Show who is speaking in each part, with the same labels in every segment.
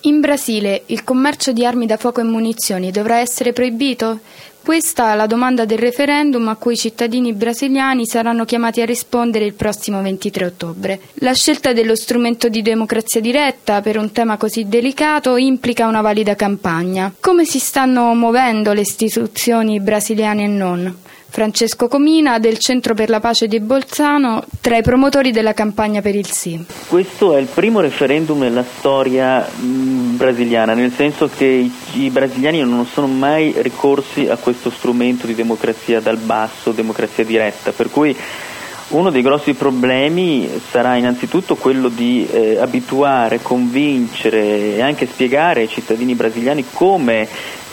Speaker 1: In Brasile il commercio di armi da fuoco e munizioni dovrà essere proibito? Questa è la domanda del referendum a cui i cittadini brasiliani saranno chiamati a rispondere il prossimo 23 ottobre. La scelta dello strumento di democrazia diretta per un tema così delicato implica una valida campagna. Come si stanno muovendo le istituzioni brasiliane e non? Francesco Comina, del Centro per la Pace di Bolzano, tra i promotori della campagna per il sì.
Speaker 2: Questo è il primo referendum nella storia brasiliana, nel senso che i brasiliani non sono mai ricorsi a questo strumento di democrazia dal basso, democrazia diretta, per cui uno dei grossi problemi sarà innanzitutto quello di abituare, convincere e anche spiegare ai cittadini brasiliani come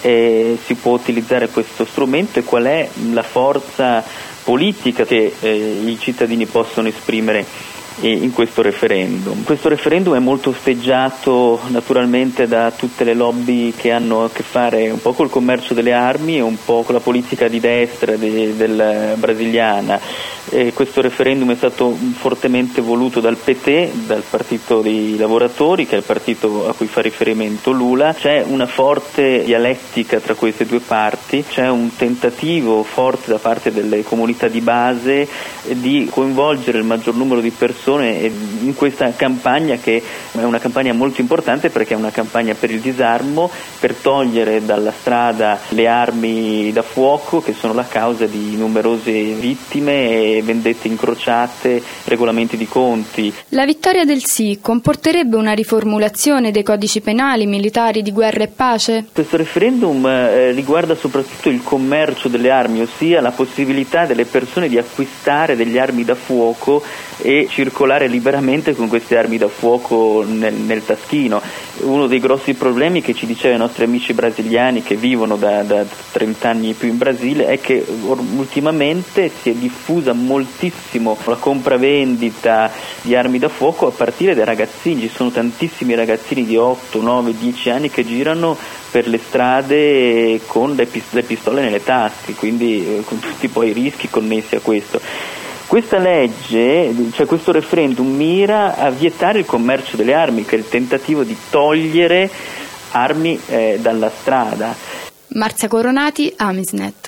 Speaker 2: si può utilizzare questo strumento e qual è la forza politica che i cittadini possono esprimere in questo referendum. Questo referendum è molto osteggiato naturalmente da tutte le lobby che hanno a che fare un po' col commercio delle armi e un po' con la politica di destra del brasiliana. Questo referendum è stato fortemente voluto dal PT, dal Partito dei Lavoratori, che è il partito a cui fa riferimento Lula. C'è una forte dialettica tra queste due parti, c'è un tentativo forte da parte delle comunità di base di coinvolgere il maggior numero di persone in questa campagna, che è una campagna molto importante perché è una campagna per il disarmo, per togliere dalla strada le armi da fuoco che sono la causa di numerose vittime e vendette incrociate, regolamenti di conti.
Speaker 1: La vittoria del sì comporterebbe una riformulazione dei codici penali, militari, di guerra e pace?
Speaker 2: Questo referendum riguarda soprattutto il commercio delle armi, ossia la possibilità delle persone di acquistare delle armi da fuoco e circolare liberamente con queste armi da fuoco nel taschino. Uno dei grossi problemi che ci dicevano i nostri amici brasiliani che vivono da 30 anni più in Brasile è che ultimamente si è diffusa moltissimo la compravendita di armi da fuoco a partire dai ragazzini. Ci sono tantissimi ragazzini di 8, 9, 10 anni che girano per le strade con le pistole nelle tasche, quindi con tutti poi i rischi connessi a questo. Questa legge, cioè questo referendum, mira a vietare il commercio delle armi, che è il tentativo di togliere armi dalla strada.
Speaker 1: Marzia Coronati, Amisnet.